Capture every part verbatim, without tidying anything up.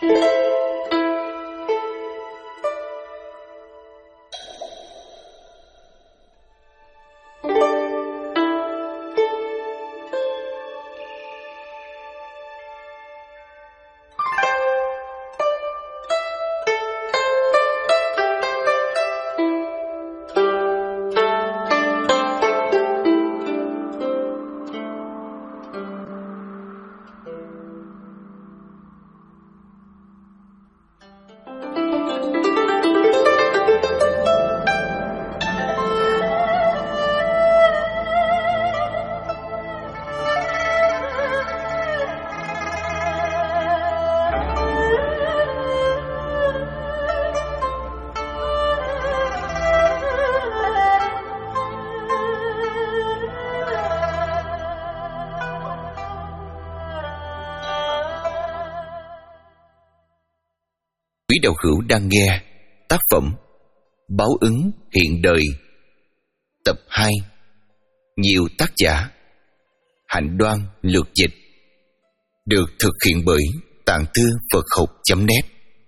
Quý đạo hữu đang nghe tác phẩm Báo ứng hiện đời, tập hai, nhiều tác giả, Hạnh Đoan lược dịch, được thực hiện bởi Tạng Thư Phật Học chấm net.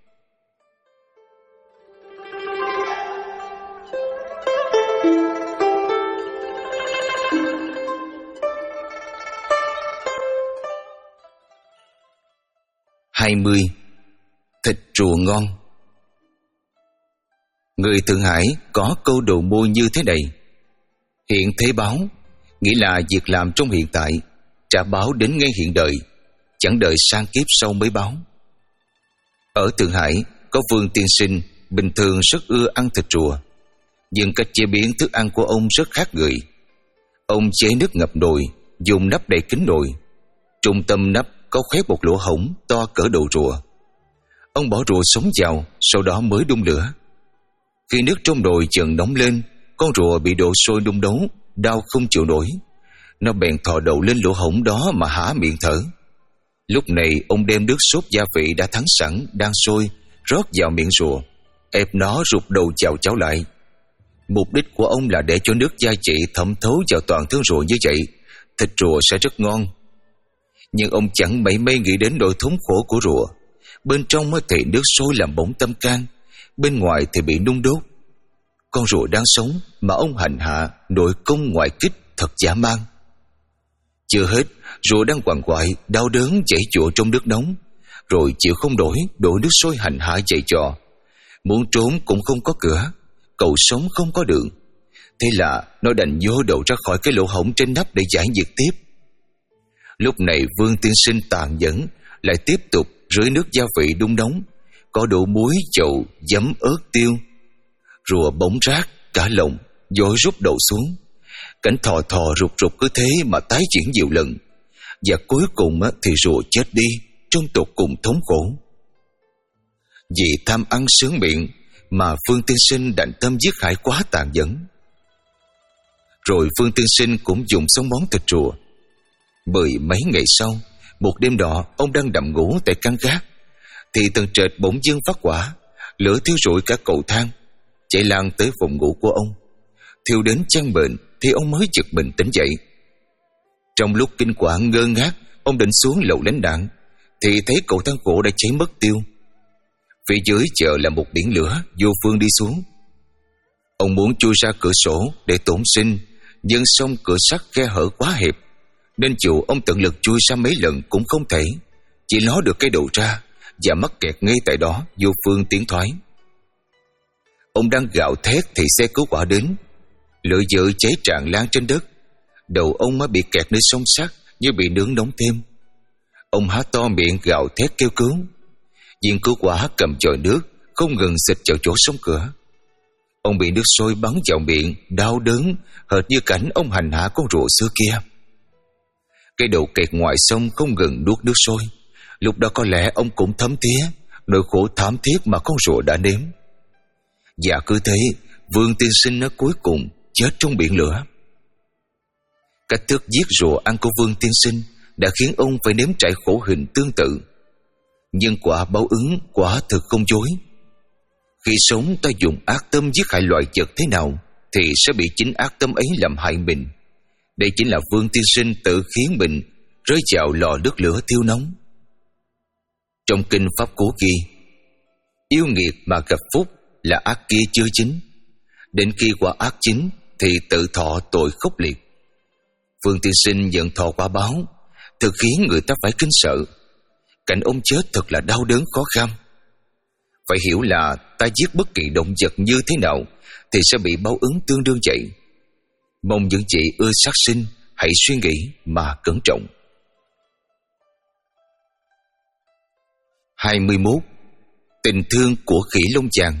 hai mươi. Thịt rùa ngon. Người Thượng Hải có câu đầu môi như thế này: hiện thế báo, nghĩa là việc làm trong hiện tại, trả báo đến ngay hiện đời, chẳng đợi sang kiếp sau mới báo. Ở Thượng Hải có Vương tiên sinh bình thường rất ưa ăn thịt rùa, nhưng cách chế biến thức ăn của ông rất khác người. Ông chế nước ngập nồi, dùng nắp đậy kín nồi. Trung tâm nắp có khoét một lỗ hổng to cỡ đầu rùa. Ông bỏ rùa sống vào, sau đó mới đun lửa. Khi nước trong nồi chừng nóng lên, con rùa bị đổ sôi đun đấu, đau không chịu nổi. Nó bèn thò đầu lên lỗ hổng đó mà há miệng thở. Lúc này ông đem nước sốt gia vị đã thắng sẵn đang sôi rót vào miệng rùa, ép nó rụt đầu chào cháo lại. Mục đích của ông là để cho nước gia vị thẩm thấu vào toàn thân rùa, như vậy thịt rùa sẽ rất ngon. Nhưng ông chẳng mảy may nghĩ đến nỗi thống khổ của rùa. Bên trong thì nước sôi làm bỏng tâm can, bên ngoài thì bị nung đốt. Con rùa đang sống mà ông hành hạ, nội công ngoại kích thật dã man. Chưa hết, rùa đang quằn quại đau đớn giãy giụa trong nước nóng, rồi chịu không nổi đổ nước sôi hành hạ giày trò. Muốn trốn cũng không có cửa, cầu sống không có đường. Thế là nó đành nhô đầu ra khỏi cái lỗ hổng trên nắp để giải nhiệt tiếp. Lúc này Vương tiên sinh tàn nhẫn lại tiếp tục rưới nước gia vị đun nóng, có đổ muối, dầu, giấm, ớt, tiêu. Rùa bỗng rác cả lồng, vội rút đầu xuống. Cảnh thò thò rụt rụt cứ thế mà tái diễn nhiều lần, và cuối cùng thì rùa chết đi trong tột cùng thống khổ. Vì tham ăn sướng miệng mà Phương tiên sinh đành tâm giết hại quá tàn nhẫn. Rồi Phương tiên sinh cũng dùng xong món thịt rùa. Mười mấy ngày sau, một đêm đó ông đang nằm ngủ tại căn gác, thì tầng trệt bỗng dưng phát hỏa, lửa thiêu rụi cả cầu thang, chạy lan tới phòng ngủ của ông. Thiêu đến chăn mền thì ông mới giật mình tỉnh dậy. Trong lúc kinh quản ngơ ngác, ông định xuống lầu lánh nạn, thì thấy cầu thang gỗ đã cháy mất tiêu. Phía dưới chợ là một biển lửa vô phương đi xuống. Ông muốn chui ra cửa sổ để tổn sinh, nhưng song cửa sắt khe hở quá hẹp, nên dù ông tận lực chui ra mấy lần cũng không thể, chỉ ló được cái đầu ra và mắc kẹt ngay tại đó, vô phương tiến thoái. Ông đang gào thét thì xe cứu hỏa đến. Lửa dữ cháy tràn lan trên đất. Đầu ông mới bị kẹt nơi song sắt như bị nướng nóng thêm. Ông há to miệng gào thét kêu cứu. Viên cứu hỏa cầm chòi nước không ngừng xịt vào chỗ sống cửa. Ông bị nước sôi bắn vào miệng, đau đớn hệt như cảnh ông hành hạ con rùa xưa kia. Cái đầu kẹt ngoài sông không ngừng nuốt nước sôi. Lúc đó có lẽ ông cũng thấm thía nỗi khổ thảm thiết mà con rùa đã nếm. Và cứ thế, Vương tiên sinh nó cuối cùng chết trong biển lửa. Cách thức giết rùa ăn của Vương tiên sinh đã khiến ông phải nếm trải khổ hình tương tự. Nhưng quả báo ứng quả thực không dối. Khi sống ta dùng ác tâm giết hại loài vật thế nào, thì sẽ bị chính ác tâm ấy làm hại mình. Đây chính là Vương tiên sinh tự khiến mình rơi vào lò nước lửa thiêu nóng. Trong kinh Pháp Cú ghi, yêu nghiệt mà gặp phúc là ác kia chưa chín, đến khi quả ác chín thì tự thọ tội khốc liệt. Phương Tiên Sinh nhận thọ quả báo, thực khiến người ta phải kinh sợ. Cảnh ông chết thật là đau đớn khó khăn. Phải hiểu là ta giết bất kỳ động vật như thế nào thì sẽ bị báo ứng tương đương vậy. Mong những chị ưa sát sinh hãy suy nghĩ mà cẩn trọng. hai mươi mốt. Tình thương của khỉ lông vàng.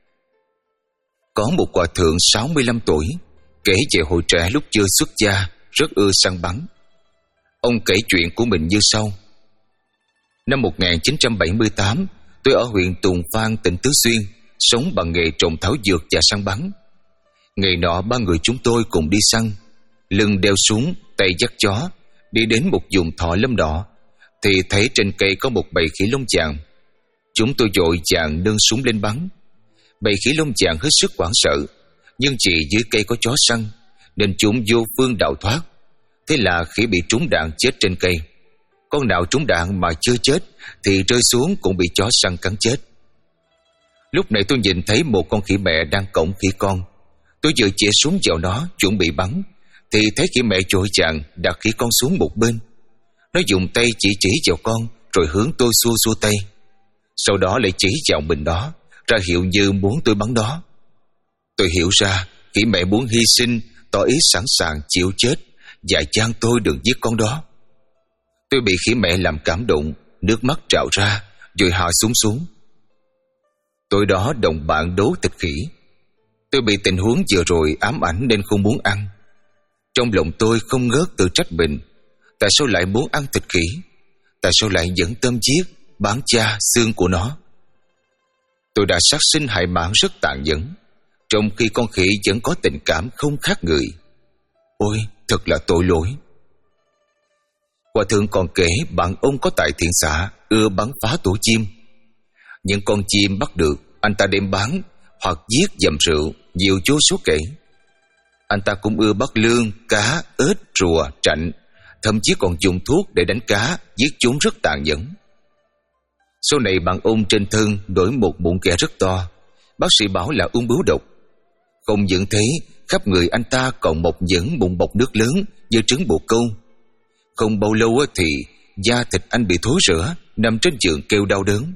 Có một hòa thượng sáu mươi lăm tuổi kể về hồi trẻ lúc chưa xuất gia rất ưa săn bắn. Ông kể chuyện của mình như sau. Năm một nghìn chín trăm bảy mươi tám, tôi ở huyện Tùng Phan, tỉnh Tứ Xuyên, sống bằng nghề trồng thảo dược và săn bắn. Ngày nọ ba người chúng tôi cùng đi săn, lưng đeo súng, tay dắt chó, đi đến một vùng thọ lâm đỏ, thì thấy trên cây có một bầy khỉ lông vàng. Chúng tôi vội vàng nâng súng lên bắn. Bầy khỉ lông vàng hết sức hoảng sợ, nhưng chỉ dưới cây có chó săn nên chúng vô phương đào thoát. Thế là khỉ bị trúng đạn chết trên cây. Con nào trúng đạn mà chưa chết thì rơi xuống cũng bị chó săn cắn chết. Lúc này tôi nhìn thấy một con khỉ mẹ đang cõng khỉ con. Tôi vừa chĩa súng vào nó chuẩn bị bắn thì thấy khỉ mẹ vội vàng đặt khỉ con xuống một bên. Nó dùng tay chỉ chỉ vào con rồi hướng tôi xua xua tay. Sau đó lại chỉ vào mình nó, ra hiệu như muốn tôi bắn nó. Tôi hiểu ra khỉ mẹ muốn hy sinh, tỏ ý sẵn sàng chịu chết và chan tôi đừng giết con đó. Tôi bị khỉ mẹ làm cảm động, nước mắt trào ra, rồi hạ súng xuống. Tôi đó đồng bạn đấu thịt khỉ. Tôi bị tình huống vừa rồi ám ảnh nên không muốn ăn. Trong lòng tôi không ngớt tự trách mình. Tại sao lại muốn ăn thịt khỉ? Tại sao lại dẫn tâm giết, bán cha xương của nó? Tôi đã sát sinh hại mạng rất tàn nhẫn, trong khi con khỉ vẫn có tình cảm không khác người. Ôi, thật là tội lỗi. Hòa thượng còn kể bạn ông có tại thiện xạ ưa bắn phá tổ chim. Những con chim bắt được anh ta đem bán hoặc giết dầm rượu, nhiều vô số kể. Anh ta cũng ưa bắt lươn, cá, ếch, rùa, trạnh, thậm chí còn dùng thuốc để đánh cá, giết chúng rất tàn nhẫn. Sau này bạn ông trên thân đổi một mụn ghẻ rất to, bác sĩ bảo là ung bướu độc. Không những thế, khắp người anh ta còn mọc những mụn bọc nước lớn như trứng bồ câu. Không bao lâu thì da thịt anh bị thối rữa, nằm trên giường kêu đau đớn.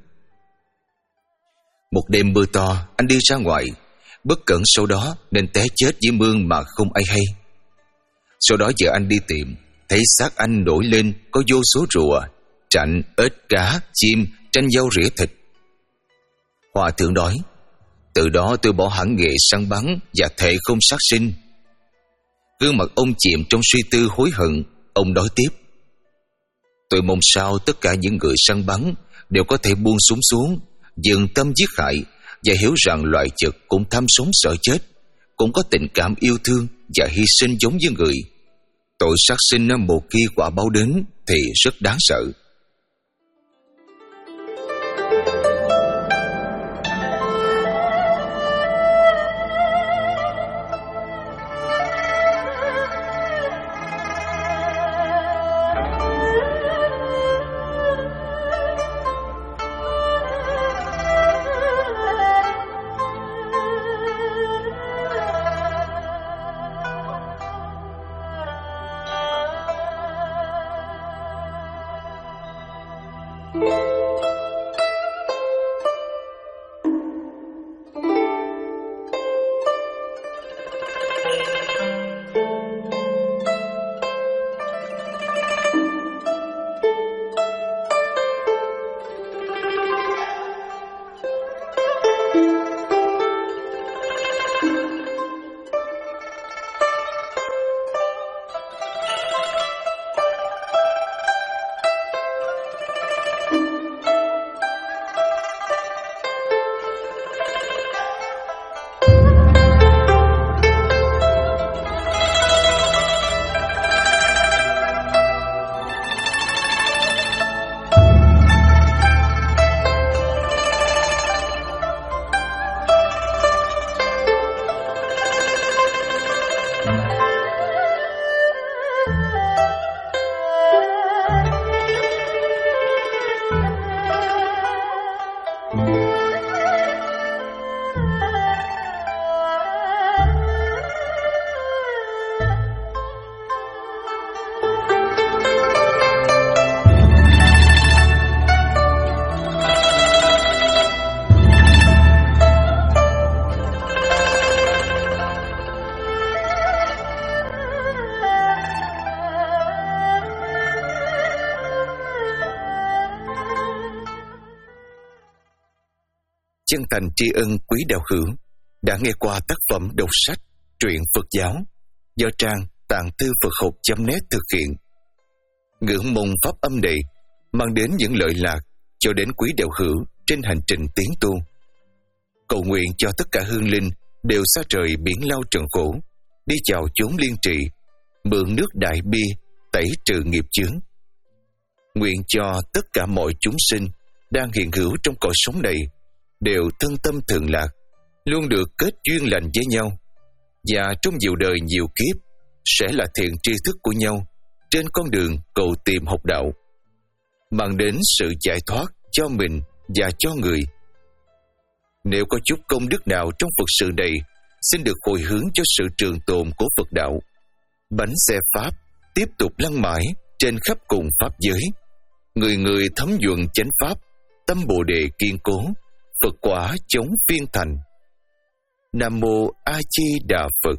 Một đêm mưa to, anh đi ra ngoài, bất cẩn sau đó nên té chết dưới mương mà không ai hay. Sau đó giờ anh đi tìm, thấy xác anh nổi lên có vô số rùa, trạnh, ếch, cá, chim tranh nhau rỉa thịt. Hòa thượng nói, từ đó tôi bỏ hẳn nghề săn bắn và thệ không sát sinh. Gương mặt ông chìm trong suy tư hối hận. Ông nói tiếp, tôi mong sao tất cả những người săn bắn đều có thể buông súng xuống, dừng tâm giết hại và hiểu rằng loài vật cũng tham sống sợ chết, cũng có tình cảm yêu thương và hy sinh giống như người. Tội sát sinh một khi quả báo đến thì rất đáng sợ. chân thành tri ân quý đạo hữu đã nghe qua tác phẩm đọc sách truyện Phật giáo do trang tạng thư Phật học chấm net thực hiện. Ngưỡng mong pháp âm này mang đến những lợi lạc cho đến quý đạo hữu trên hành trình tiến tu. Cầu nguyện cho tất cả hương linh đều xa trời biển lao trần khổ, đi chào chốn liên trị, mượn nước đại bi tẩy trừ nghiệp chướng. Nguyện cho tất cả mọi chúng sinh đang hiện hữu trong cõi sống này đều thân tâm thường lạc, luôn được kết duyên lành với nhau, và trong nhiều đời nhiều kiếp sẽ là thiện tri thức của nhau trên con đường cầu tìm học đạo, mang đến sự giải thoát cho mình và cho người. Nếu có chút công đức nào trong Phật sự này, xin được hồi hướng cho sự trường tồn của Phật đạo. Bánh xe Pháp tiếp tục lăn mãi trên khắp cùng Pháp giới. Người người thấm nhuận chánh Pháp, tâm Bồ Đề kiên cố, Phật quả chống phiên thành. Nam Mô A Di Đà Phật.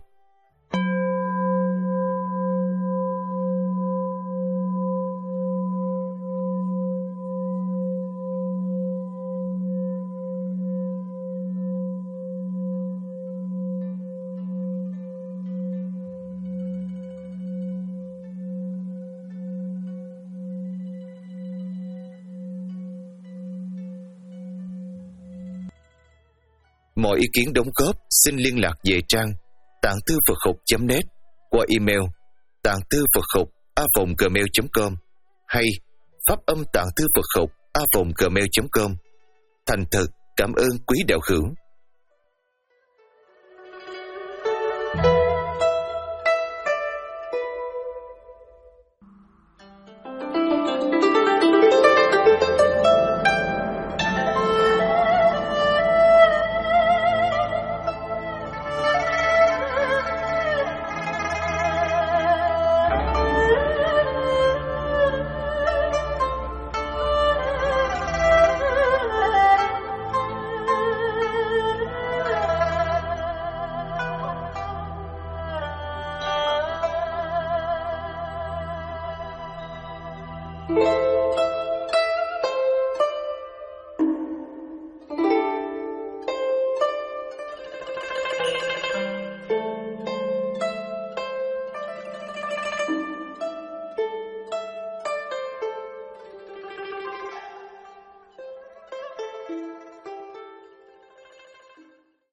Mọi ý kiến đóng góp xin liên lạc về trang tạng thư Phật học chấm net qua email tạng thư Phật học a vòng gmail chấm com hay pháp âm tạng thư Phật học a vòng gmail chấm com. Thành thật cảm ơn quý đạo hữu.